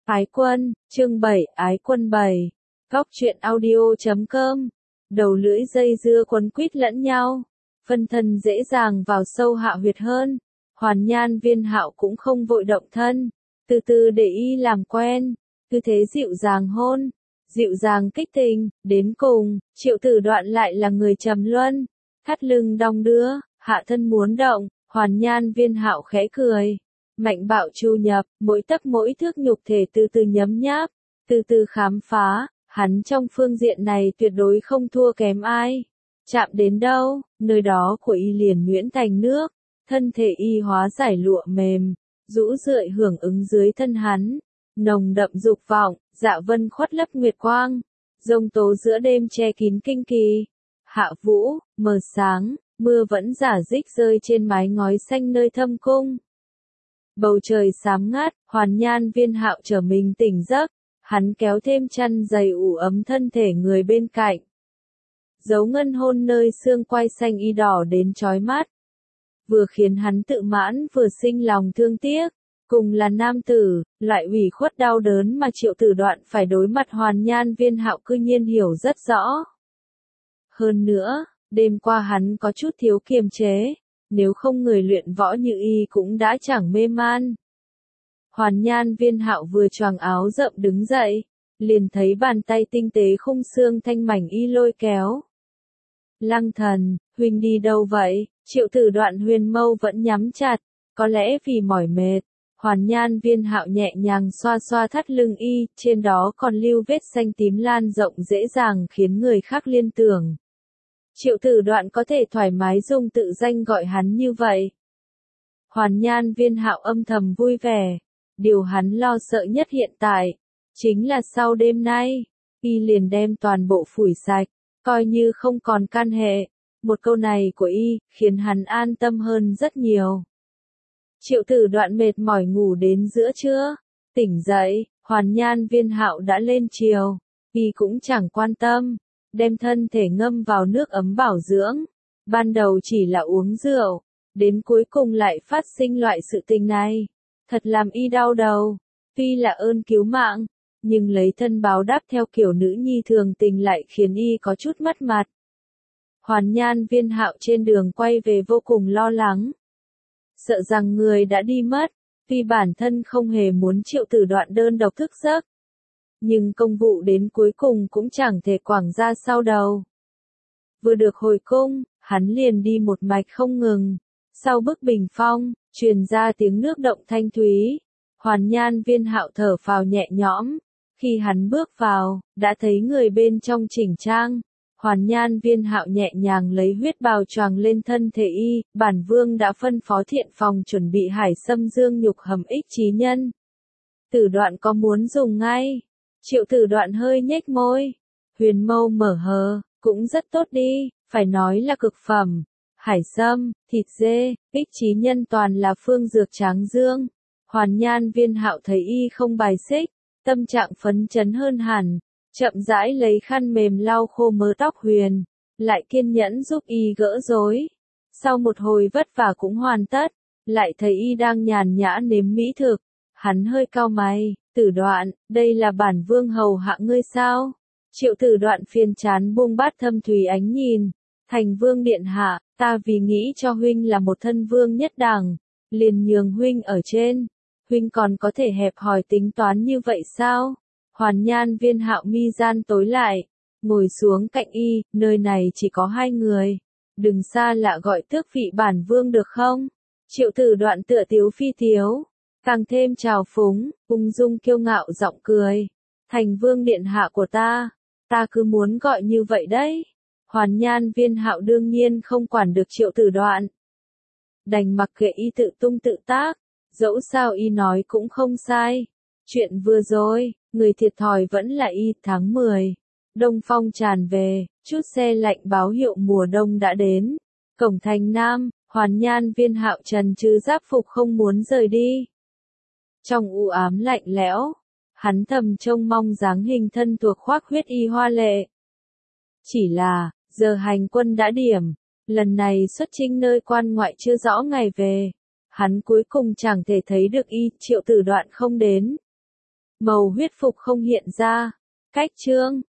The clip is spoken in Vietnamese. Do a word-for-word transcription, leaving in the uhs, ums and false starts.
Ái quân, chương bảy, Ái quân bảy. Góc truyện audio chấm com. Đầu lưỡi dây dưa quấn quýt lẫn nhau, phân thân dễ dàng vào sâu hạ huyệt hơn. Hoàn Nhan Viên Hạo cũng không vội động thân, từ từ để y làm quen, tư thế dịu dàng hôn, dịu dàng kích tình, đến cùng, Triệu Tử Đoạn lại là người trầm luân, thắt lưng đong đưa, hạ thân muốn động, Hoàn Nhan Viên Hạo khẽ cười, mạnh bạo chu nhập, mỗi tấc mỗi thước nhục thể từ từ nhấm nháp, từ từ khám phá, hắn trong phương diện này tuyệt đối không thua kém ai. Chạm đến đâu, nơi đó của y liền nhuyễn thành nước, thân thể y hóa giải lụa mềm, rũ rượi hưởng ứng dưới thân hắn, nồng đậm dục vọng, dạ vân khuất lấp nguyệt quang, rông tố giữa đêm che kín kinh kỳ. Hạ vũ, mờ sáng, mưa vẫn rả rích rơi trên mái ngói xanh nơi thâm cung. Bầu trời xám ngát, Hoàn Nhan Viên Hạo trở mình tỉnh giấc, hắn kéo thêm chăn dày ủ ấm thân thể người bên cạnh. Dấu ngân hôn nơi xương quai xanh y đỏ đến chói mắt. Vừa khiến hắn tự mãn vừa sinh lòng thương tiếc. Cùng là nam tử, loại ủy khuất đau đớn mà Triệu Tử Đoạn phải đối mặt Hoàn Nhan Viên Hạo cư nhiên hiểu rất rõ. Hơn nữa, đêm qua hắn có chút thiếu kiềm chế, nếu không người luyện võ như y cũng đã chẳng mê man. Hoàn Nhan Viên Hạo vừa choàng áo rộng đứng dậy, liền thấy bàn tay tinh tế khung xương thanh mảnh y lôi kéo. Lăng thần, huynh đi đâu vậy? Triệu Tử Đoạn huyền mâu vẫn nhắm chặt, có lẽ vì mỏi mệt. Hoàn Nhan Viên Hạo nhẹ nhàng xoa xoa thắt lưng y, trên đó còn lưu vết xanh tím lan rộng dễ dàng khiến người khác liên tưởng. Triệu Tử Đoạn có thể thoải mái dùng tự danh gọi hắn như vậy. Hoàn Nhan Viên Hạo âm thầm vui vẻ. Điều hắn lo sợ nhất hiện tại, chính là sau đêm nay, y liền đem toàn bộ phủi sạch, coi như không còn can hệ. Một câu này của y, khiến hắn an tâm hơn rất nhiều. Triệu Tử Đoạn mệt mỏi ngủ đến giữa trưa, tỉnh dậy, Hoàn Nhan Viên Hạo đã lên chiều, y cũng chẳng quan tâm, đem thân thể ngâm vào nước ấm bảo dưỡng. Ban đầu chỉ là uống rượu, đến cuối cùng lại phát sinh loại sự tình này. Thật làm y đau đầu, tuy là ơn cứu mạng, nhưng lấy thân báo đáp theo kiểu nữ nhi thường tình lại khiến y có chút mất mặt. Hoàn Nhan Viên Hạo trên đường quay về vô cùng lo lắng. Sợ rằng người đã đi mất, tuy bản thân không hề muốn Triệu Tử Đoạn đơn độc thức giấc. Nhưng công vụ đến cuối cùng cũng chẳng thể quảng ra sau đầu. Vừa được hồi cung, hắn liền đi một mạch không ngừng. Sau bức bình phong, truyền ra tiếng nước động thanh thúy. Hoàn Nhan Viên Hạo thở phào nhẹ nhõm. Khi hắn bước vào, đã thấy người bên trong chỉnh trang. Hoàn Nhan Viên Hạo nhẹ nhàng lấy huyết bào choàng lên thân thể y. Bản vương đã phân phó thiện phòng chuẩn bị hải sâm dương nhục hầm ích trí nhân. Tử Đoạn có muốn dùng ngay? Triệu Tử Đoạn hơi nhếch môi. Huyền mâu mở hờ, cũng rất tốt đi, phải nói là cực phẩm. Hải sâm, thịt dê, ích trí nhân toàn là phương dược tráng dương. Hoàn Nhan Viên Hạo thấy y không bài xích, tâm trạng phấn chấn hơn hẳn, chậm rãi lấy khăn mềm lau khô mớ tóc huyền, lại kiên nhẫn giúp y gỡ rối. Sau một hồi vất vả cũng hoàn tất, lại thấy y đang nhàn nhã nếm mỹ thực, hắn hơi cau mày, Tử Đoạn, đây là bản vương hầu hạ ngươi sao? Triệu Tử Đoạn phiền chán buông bát thâm thúy ánh nhìn, thành vương điện hạ, ta vì nghĩ cho huynh là một thân vương nhất đẳng, liền nhường huynh ở trên, huynh còn có thể hẹp hòi tính toán như vậy sao? Hoàn Nhan Viên Hạo mi gian tối lại, ngồi xuống cạnh y, nơi này chỉ có hai người, đừng xa lạ gọi tước vị bản vương được không? Triệu Tử Đoạn tựa tiếu phi tiếu, càng thêm trào phúng, ung dung kiêu ngạo giọng cười, thành vương điện hạ của ta, ta cứ muốn gọi như vậy đấy. Hoàn Nhan Viên Hạo đương nhiên không quản được Triệu Tử Đoạn, đành mặc kệ y tự tung tự tác, dẫu sao y nói cũng không sai. Chuyện vừa rồi, người thiệt thòi vẫn là y. Tháng mười, đông phong tràn về, chút xe lạnh báo hiệu mùa đông đã đến. Cổng thành Nam, Hoàn Nhan Viên Hạo trần trừ giáp phục không muốn rời đi. Trong u ám lạnh lẽo, hắn thầm trông mong dáng hình thân thuộc khoác huyết y hoa lệ. Chỉ là, giờ hành quân đã điểm, lần này xuất chinh nơi quan ngoại chưa rõ ngày về, hắn cuối cùng chẳng thể thấy được y. Triệu Tử Đoạn không đến. Màu huyết phục không hiện ra. Cách chương